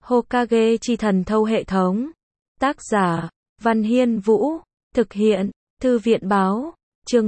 Hokage chi thần thâu hệ thống. Tác giả, Văn Hiên Vũ. Thực hiện, Thư viện Báo. Chương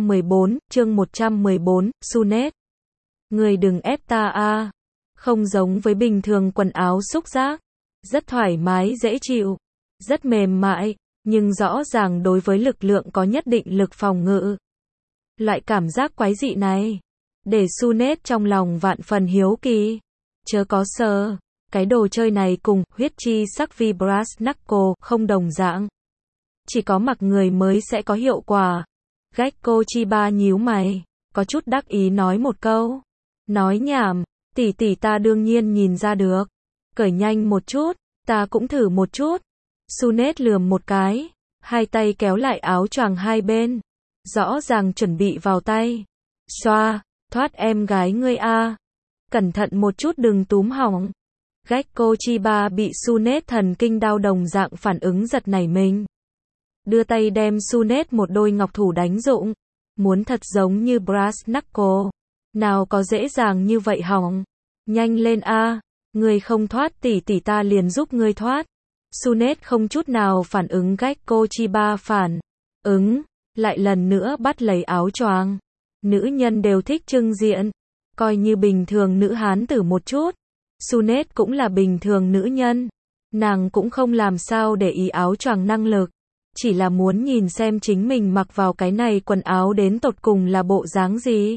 114, Sunet. Người đừng ép ta a. Không giống với bình thường quần áo xúc giác. Rất thoải mái dễ chịu. Rất mềm mại, nhưng rõ ràng đối với lực lượng có nhất định lực phòng ngự. Loại cảm giác quái dị này, để Sunet trong lòng vạn phần hiếu kỳ. Chớ có sờ, cái đồ chơi này cùng huyết chi sắc vi brass knuckle không đồng dạng. Chỉ có mặc người mới sẽ có hiệu quả. Gekko Chiba nhíu mày, có chút đắc ý nói một câu. Nói nhảm, tỷ ta đương nhiên nhìn ra được. Cởi nhanh một chút, ta cũng thử một chút. Sunet lườm một cái, hai tay kéo lại áo choàng hai bên. Rõ ràng chuẩn bị vào tay. Xoa, thoát em gái ngươi a. Cẩn thận một chút đừng túm hỏng. Gekko Chiba bị Sunet thần kinh đao đồng dạng phản ứng giật nảy mình. Đưa tay đem Sunet một đôi ngọc thủ đánh rụng. Muốn thật giống như brass knuckle. Nào có dễ dàng như vậy hỏng. Nhanh lên a, ngươi không thoát tỷ ta liền giúp ngươi thoát. Sunet không chút nào phản ứng Gekko Chiba phản ứng, lại lần nữa bắt lấy áo choàng. Nữ nhân đều thích trưng diện, coi như bình thường nữ hán tử một chút. Sunet cũng là bình thường nữ nhân, nàng cũng không làm sao để ý áo choàng năng lực, chỉ là muốn nhìn xem chính mình mặc vào cái này quần áo đến tột cùng là bộ dáng gì.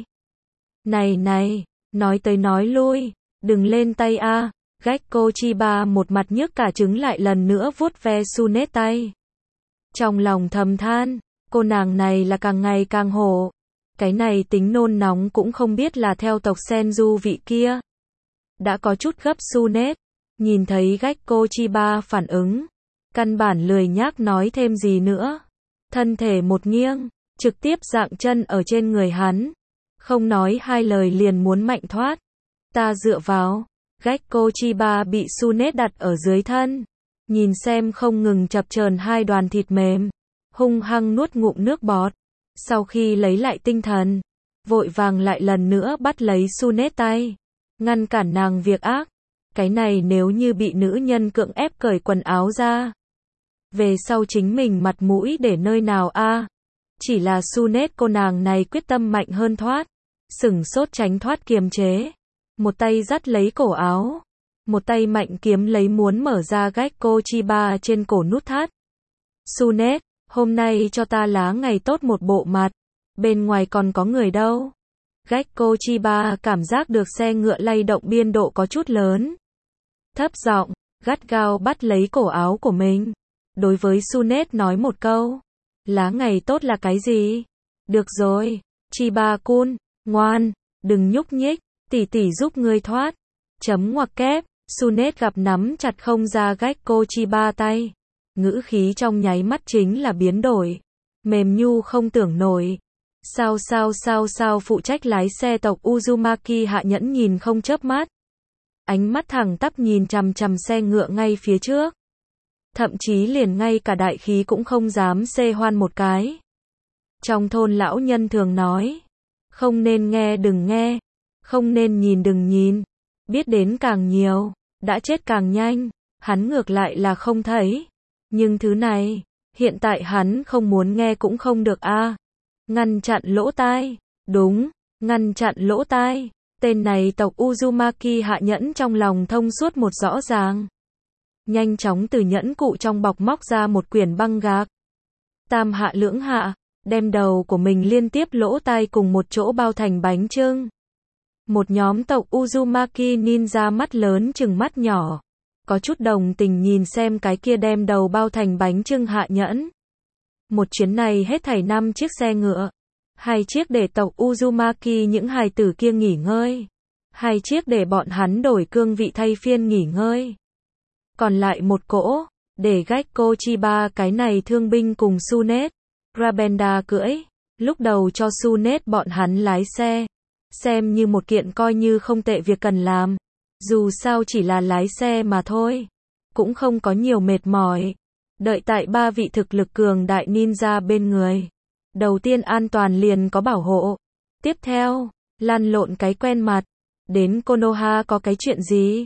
Này, nói tới nói lui, đừng lên tay a. Gekko Chiba một mặt nhức cả trứng lại lần nữa vuốt ve Sunet tay. Trong lòng thầm than, cô nàng này là càng ngày càng hổ. Cái này tính nôn nóng cũng không biết là theo tộc Senju vị kia. Đã có chút gấp Sunet, nhìn thấy Gekko Chiba phản ứng, căn bản lười nhác nói thêm gì nữa. Thân thể một nghiêng, trực tiếp dạng chân ở trên người hắn. Không nói hai lời liền muốn mạnh thoát. Ta dựa vào. Gekko Chiba bị Sunet đặt ở dưới thân. Nhìn xem không ngừng chập chờn hai đoàn thịt mềm. Hung hăng nuốt ngụm nước bọt. Sau khi lấy lại tinh thần, vội vàng lại lần nữa bắt lấy Sunet tay. Ngăn cản nàng việc ác. Cái này nếu như bị nữ nhân cưỡng ép cởi quần áo ra. Về sau chính mình mặt mũi để nơi nào a? Chỉ là Sunet cô nàng này quyết tâm mạnh hơn thoát. Sửng sốt tránh thoát kiềm chế. Một tay dắt lấy cổ áo. Một tay mạnh kiếm lấy muốn mở ra Gekko Chiba trên cổ nút thắt. Sunet, hôm nay cho ta lá ngày tốt một bộ mặt. Bên ngoài còn có người đâu. Gekko Chiba cảm giác được xe ngựa lay động biên độ có chút lớn. Thấp giọng, gắt gao bắt lấy cổ áo của mình. Đối với Sunet nói một câu. Lá ngày tốt là cái gì? Được rồi, Chiba-kun, ngoan, đừng nhúc nhích. Tỷ giúp ngươi thoát. Chấm ngoặc kép, Sunet gặp nắm chặt không ra Gekko Chiba tay. Ngữ khí trong nháy mắt chính là biến đổi. Mềm nhu không tưởng nổi. Sao phụ trách lái xe tộc Uzumaki hạ nhẫn nhìn không chớp mắt. Ánh mắt thẳng tắp nhìn chằm chằm xe ngựa ngay phía trước. Thậm chí liền ngay cả đại khí cũng không dám xê hoan một cái. Trong thôn lão nhân thường nói. Không nên nghe đừng nghe. Không nên nhìn đừng nhìn. Biết đến càng nhiều, đã chết càng nhanh. Hắn ngược lại là không thấy. Nhưng thứ này, hiện tại hắn không muốn nghe cũng không được a. Ngăn chặn lỗ tai. Đúng, ngăn chặn lỗ tai. Tên này tộc Uzumaki hạ nhẫn trong lòng thông suốt một rõ ràng. Nhanh chóng từ nhẫn cụ trong bọc móc ra một quyển băng gạc. Tam hạ lưỡng hạ, đem đầu của mình liên tiếp lỗ tai cùng một chỗ bao thành bánh chưng. Một nhóm tộc Uzumaki ninja mắt lớn chừng mắt nhỏ. Có chút đồng tình nhìn xem cái kia đem đầu bao thành bánh chưng hạ nhẫn. Một chuyến này hết thảy 5 chiếc xe ngựa. 2 chiếc để tộc Uzumaki những hài tử kia nghỉ ngơi. 2 chiếc để bọn hắn đổi cương vị thay phiên nghỉ ngơi. Còn lại một cỗ, để Gekko Chiba cái này thương binh cùng Sunet. Rabenda cưỡi. Lúc đầu cho Sunet bọn hắn lái xe. Xem như một kiện coi như không tệ việc cần làm. Dù sao chỉ là lái xe mà thôi. Cũng không có nhiều mệt mỏi. Đợi tại 3 vị thực lực cường đại ninja bên người. Đầu tiên an toàn liền có bảo hộ. Tiếp theo, lăn lộn cái quen mặt. Đến Konoha có cái chuyện gì?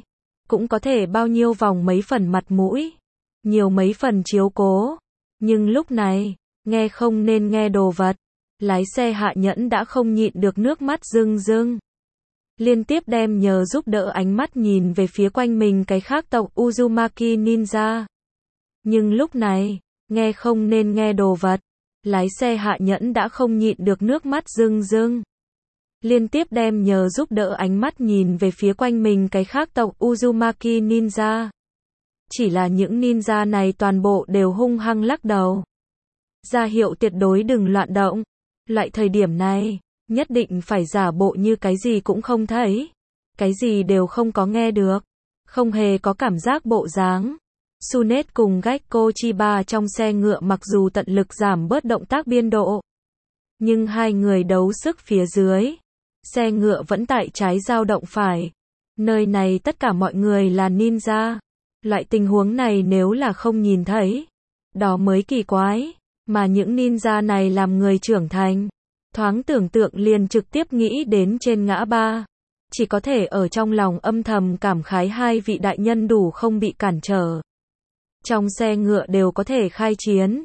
cũng có thể bao nhiêu vòng mấy phần mặt mũi, nhiều mấy phần chiếu cố. Nhưng lúc này, nghe không nên nghe đồ vật. Lái xe Hạ Nhẫn đã không nhịn được nước mắt rưng rưng. Liên tiếp đem nhờ giúp đỡ ánh mắt nhìn về phía quanh mình cái khác tộc Uzumaki Ninja. Nhưng lúc này, nghe không nên nghe đồ vật. Lái xe Hạ Nhẫn đã không nhịn được nước mắt rưng rưng. Liên tiếp đem nhờ giúp đỡ ánh mắt nhìn về phía quanh mình cái khác tộc Uzumaki Ninja. Chỉ là những ninja này toàn bộ đều hung hăng lắc đầu. Ra hiệu tuyệt đối đừng loạn động. Loại thời điểm này, nhất định phải giả bộ như cái gì cũng không thấy. Cái gì đều không có nghe được. Không hề có cảm giác bộ dáng. Tsunade cùng Gekko Chiba trong xe ngựa mặc dù tận lực giảm bớt động tác biên độ. Nhưng hai người đấu sức phía dưới. Xe ngựa vẫn tại trái dao động phải. Nơi này tất cả mọi người là ninja. Loại tình huống này nếu là không nhìn thấy, đó mới kỳ quái. Mà những ninja này làm người trưởng thành. Thoáng tưởng tượng liền trực tiếp nghĩ đến trên ngã ba. Chỉ có thể ở trong lòng âm thầm cảm khái hai vị đại nhân đủ không bị cản trở. Trong xe ngựa đều có thể khai chiến.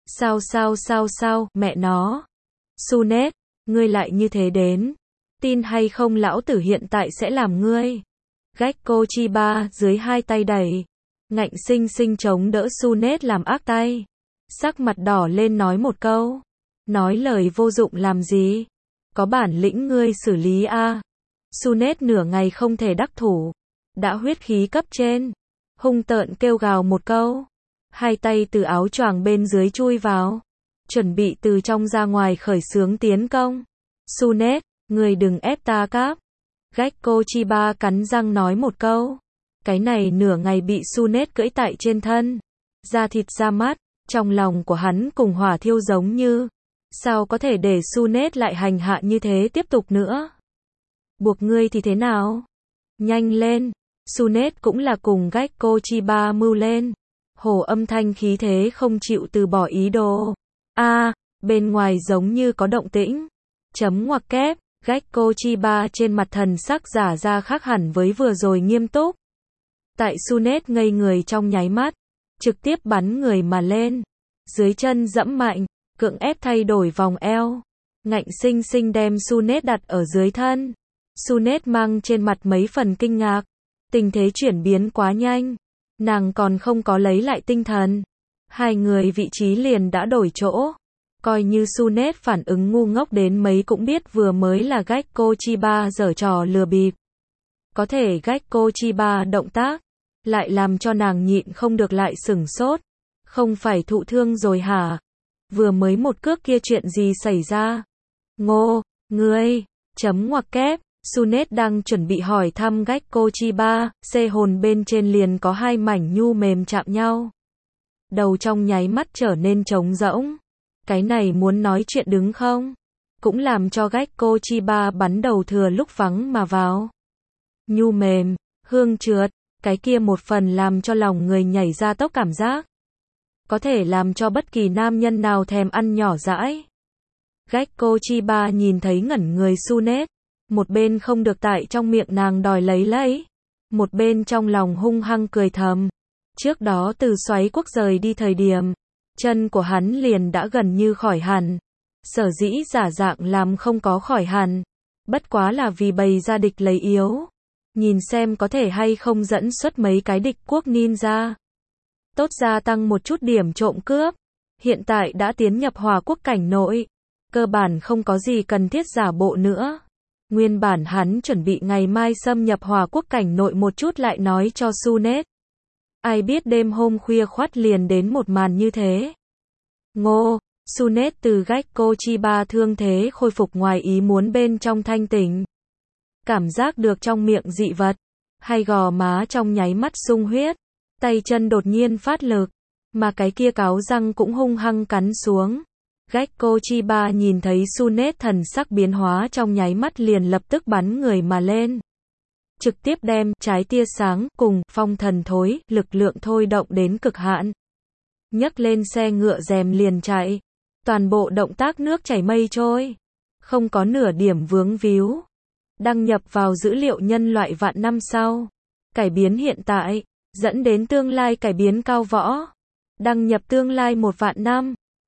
Sao, mẹ nó. Tsunade, ngươi lại như thế đến. Tin hay không lão tử hiện tại sẽ làm ngươi. Gekko Chiba dưới hai tay đẩy. Ngạnh sinh sinh chống đỡ Tsunade làm ác tay. Sắc mặt đỏ lên nói một câu. Nói lời vô dụng làm gì. Có bản lĩnh ngươi xử lý a. Tsunade nửa ngày không thể đắc thủ. Đã huyết khí cấp trên. Hung tợn kêu gào một câu. Hai tay từ áo choàng bên dưới chui vào. Chuẩn bị từ trong ra ngoài khởi xướng tiến công. Tsunade, ngươi đừng ép ta cáp. Gekko Chiba cắn răng nói một câu. Cái này nửa ngày bị Tsunade cưỡi tại trên thân. Da thịt da mắt. Trong lòng của hắn cùng hỏa thiêu giống như. Sao có thể để Tsunade lại hành hạ như thế tiếp tục nữa. Buộc ngươi thì thế nào? Nhanh lên. Tsunade cũng là cùng Gekko Chiba mưu lên. Hổ âm thanh khí thế không chịu từ bỏ ý đồ. Bên ngoài giống như có động tĩnh. Chấm ngoặc kép. Gekko Chiba trên mặt thần sắc giả ra khác hẳn với vừa rồi nghiêm túc. Tại Tsunade ngây người trong nháy mắt. Trực tiếp bắn người mà lên. Dưới chân dẫm mạnh. Cưỡng ép thay đổi vòng eo. Ngạnh sinh sinh đem Tsunade đặt ở dưới thân. Tsunade mang trên mặt mấy phần kinh ngạc. Tình thế chuyển biến quá nhanh. Nàng còn không có lấy lại tinh thần. Hai người vị trí liền đã đổi chỗ. Coi như Tsunade phản ứng ngu ngốc đến mấy cũng biết vừa mới là Gekko Chiba giở trò lừa bịp. Có thể Gekko Chiba động tác. Lại làm cho nàng nhịn không được lại sửng sốt. Không phải thụ thương rồi hả? Vừa mới một cước kia chuyện gì xảy ra? Ngô, ngươi, chấm ngoặc kép. Tsunade đang chuẩn bị hỏi thăm Gekko Chiba, xê hồn bên trên liền có hai mảnh nhu mềm chạm nhau. Đầu trong nháy mắt trở nên trống rỗng. Cái này muốn nói chuyện đứng không? Cũng làm cho Gekko Chiba bắn đầu thừa lúc vắng mà vào. Nhu mềm, hương trượt, cái kia một phần làm cho lòng người nhảy ra tốc cảm giác. Có thể làm cho bất kỳ nam nhân nào thèm ăn nhỏ dãi. Gekko Chiba nhìn thấy ngẩn người Tsunade. Một bên không được tại trong miệng nàng đòi lấy. Một bên trong lòng hung hăng cười thầm. Trước đó từ xoáy quốc rời đi thời điểm. Chân của hắn liền đã gần như khỏi hẳn. Sở dĩ giả dạng làm không có khỏi hẳn. Bất quá là vì bày ra địch lấy yếu. Nhìn xem có thể hay không dẫn xuất mấy cái địch quốc ninja. Tốt gia tăng một chút điểm trộm cướp. Hiện tại đã tiến nhập Hòa quốc cảnh nội. Cơ bản không có gì cần thiết giả bộ nữa. Nguyên bản hắn chuẩn bị ngày mai xâm nhập Hòa quốc cảnh nội một chút lại nói cho Tsunade. Ai biết đêm hôm khuya khoắt liền đến một màn như thế. Ngô, Tsunade từ Gekko Chiba thương thế khôi phục ngoài ý muốn bên trong thanh tỉnh. Cảm giác được trong miệng dị vật. Hay gò má trong nháy mắt sung huyết. Tay chân đột nhiên phát lực. Mà cái kia cáo răng cũng hung hăng cắn xuống. Gekko Chiba nhìn thấy Tsunade thần sắc biến hóa trong nháy mắt liền lập tức bắn người mà lên. Trực tiếp đem trái tia sáng cùng phong thần thối lực lượng thôi động đến cực hạn. Nhấc lên xe ngựa rèm liền chạy. Toàn bộ động tác nước chảy mây trôi. Không có nửa điểm vướng víu. Đăng nhập vào dữ liệu nhân loại vạn năm sau. cải biến hiện tại, dẫn đến tương lai cải biến cao võ. Đăng nhập tương lai 1 vạn năm.